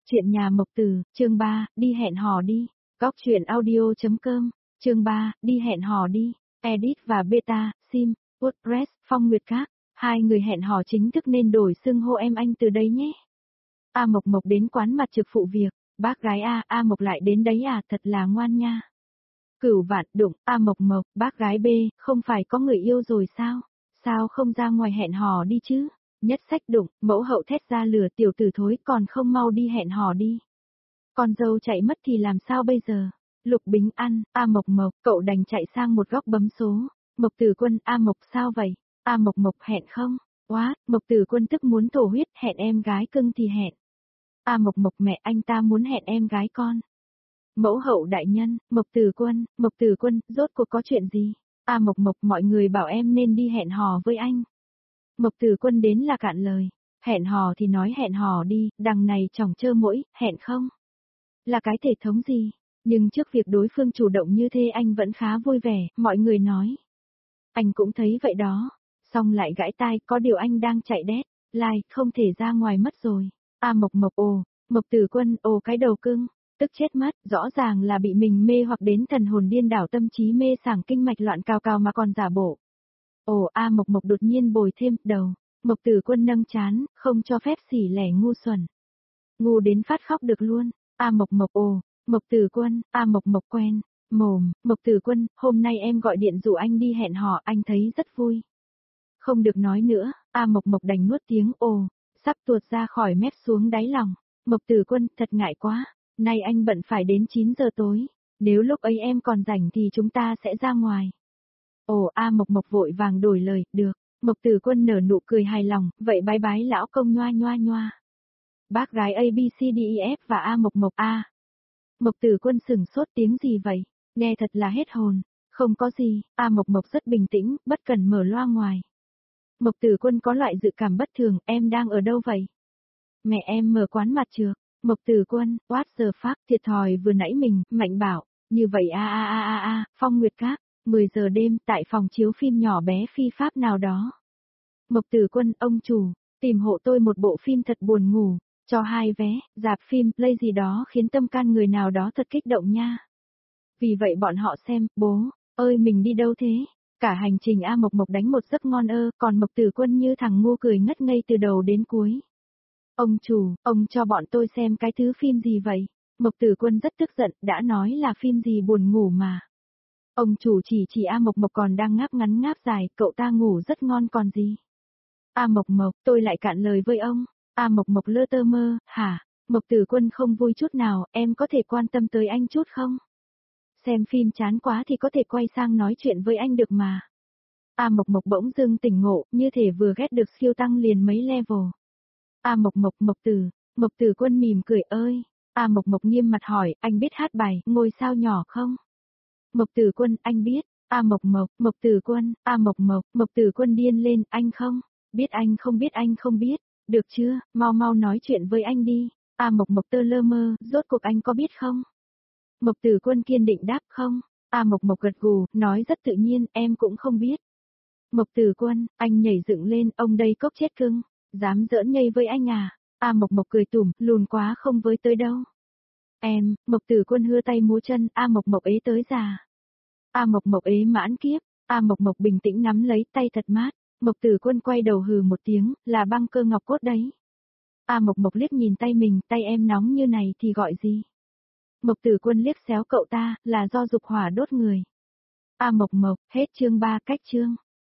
Chuyện nhà Mộc Tử, chương 3, đi hẹn hò đi. Góc truyện audio.com, chương 3, đi hẹn hò đi. Edit và Beta, Sim, WordPress, Phong Nguyệt Các. Hai người hẹn hò chính thức nên đổi xưng hô em anh từ đây nhé. A Mộc Mộc đến quán mặt trực phụ việc. Bác gái A Mộc lại đến đấy à, thật là ngoan nha. Cửu Vạn đụng, A Mộc Mộc, bác gái B, không phải có người yêu rồi sao? Sao không ra ngoài hẹn hò đi chứ? Nhất Sách đụng, mẫu hậu thét ra lửa, tiểu tử thối, còn không mau đi hẹn hò đi. Con dâu chạy mất thì làm sao bây giờ? Lục Bính Ăn, A Mộc Mộc, cậu đành chạy sang một góc bấm số. Mộc Tử Quân, A Mộc sao vậy? A Mộc Mộc hẹn không? Quá, Mộc Tử Quân tức muốn thổ huyết, hẹn em gái cưng thì hẹn. A Mộc Mộc mẹ anh ta muốn hẹn em gái con. Mẫu hậu đại nhân, Mộc Tử Quân, rốt cuộc có chuyện gì? A Mộc Mộc, mọi người bảo em nên đi hẹn hò với anh. Mộc Tử Quân đến là cạn lời. Hẹn hò thì nói hẹn hò đi, đằng này chỏng chơ mũi, hẹn không? Là cái thể thống gì? Nhưng trước việc đối phương chủ động như thế anh vẫn khá vui vẻ, mọi người nói. Anh cũng thấy vậy đó. Xong lại gãi tai, có điều anh đang chạy deadline, không thể ra ngoài mất rồi. A Mộc Mộc ồ, Mộc Tử Quân ồ cái đầu cưng. Tức chết mất, rõ ràng là bị mình mê hoặc đến thần hồn điên đảo, tâm trí mê sảng, kinh mạch loạn cào cào mà còn giả bộ. Ồ, A Mộc Mộc đột nhiên bồi thêm, đầu. Mộc Tử Quân nâng chán, không cho phép xỉ lẻ ngu xuẩn. Ngu đến phát khóc được luôn. A Mộc Mộc ồ, Mộc Tử Quân, A Mộc Mộc quen. Mồm, Mộc Tử Quân, hôm nay em gọi điện rủ anh đi hẹn hò, anh thấy rất vui. Không được nói nữa, A Mộc Mộc đành nuốt tiếng ồ, sắp tuột ra khỏi mép xuống đáy lòng. Mộc Tử Quân, thật ngại quá, nay anh bận phải đến 9 giờ tối. Nếu lúc ấy em còn rảnh thì chúng ta sẽ ra ngoài. Ồ, A Mộc Mộc vội vàng đổi lời, được. Mộc Tử Quân nở nụ cười hài lòng, vậy bái bái lão công nhoa nhoa nhoa. Bác gái A B C D E F và A Mộc Mộc A. Mộc Tử Quân sửng sốt, tiếng gì vậy? Nghe thật là hết hồn. Không có gì, A Mộc Mộc rất bình tĩnh, bất cần mở loa ngoài. Mộc Tử Quân có loại dự cảm bất thường, em đang ở đâu vậy? Mẹ em mở quán mặt trược. Mộc Tử Quân, what the fuck, thiệt thòi vừa nãy mình, Mạnh bảo, như vậy Phong Nguyệt Các. 10 giờ đêm tại phòng chiếu phim nhỏ bé phi pháp nào đó. Mộc Tử Quân, ông chủ, tìm hộ tôi một bộ phim thật buồn ngủ, cho 2 vé, rạp phim, play gì đó khiến tâm can người nào đó thật kích động nha. Vì vậy bọn họ xem, bố, ơi mình đi đâu thế? Cả hành trình A Mộc Mộc đánh một giấc ngon còn Mộc Tử Quân như thằng ngu cười ngất ngây từ đầu đến cuối. Ông chủ, ông cho bọn tôi xem cái thứ phim gì vậy? Mộc Tử Quân rất tức giận, đã nói là phim gì buồn ngủ mà. Ông chủ chỉ A Mộc Mộc còn đang ngáp ngắn ngáp dài, cậu ta ngủ rất ngon còn gì. A Mộc Mộc, tôi lại cạn lời với ông. A Mộc Mộc lơ tơ mơ, hả? Mộc Tử Quân không vui chút nào, em có thể quan tâm tới anh chút không? Xem phim chán quá thì có thể quay sang nói chuyện với anh được mà. A Mộc Mộc bỗng dưng tỉnh ngộ, như thể vừa ghét được siêu tăng liền mấy level. A Mộc Mộc, Mộc Tử Quân mỉm cười ơi. A Mộc Mộc nghiêm mặt hỏi, anh biết hát bài Ngôi sao nhỏ không? Mộc Tử Quân, anh biết. A Mộc Mộc, Mộc Tử Quân, A Mộc Mộc, Mộc Tử Quân điên lên, anh không? Biết anh không biết. Được chưa, mau mau nói chuyện với anh đi. A Mộc Mộc tơ lơ mơ, rốt cuộc anh có biết không? Mộc Tử Quân kiên định đáp không. A Mộc Mộc gật gù, nói rất tự nhiên, em cũng không biết. Mộc Tử Quân, anh nhảy dựng lên, ông đây cốc chết cưng. Dám giỡn nhây với anh à? A Mộc Mộc cười tủm, lùn quá không với tới đâu. Em, Mộc Tử Quân hưa tay múa chân, A Mộc Mộc ế tới già. A Mộc Mộc ế mãn kiếp. A Mộc Mộc bình tĩnh nắm lấy tay thật mát. Mộc Tử Quân quay đầu hừ một tiếng, là băng cơ ngọc cốt đấy. A Mộc Mộc liếc nhìn tay mình, tay em nóng như này thì gọi gì? Mộc Tử Quân liếc xéo cậu ta, là do dục hỏa đốt người. A Mộc Mộc, hết chương 3 cách chương.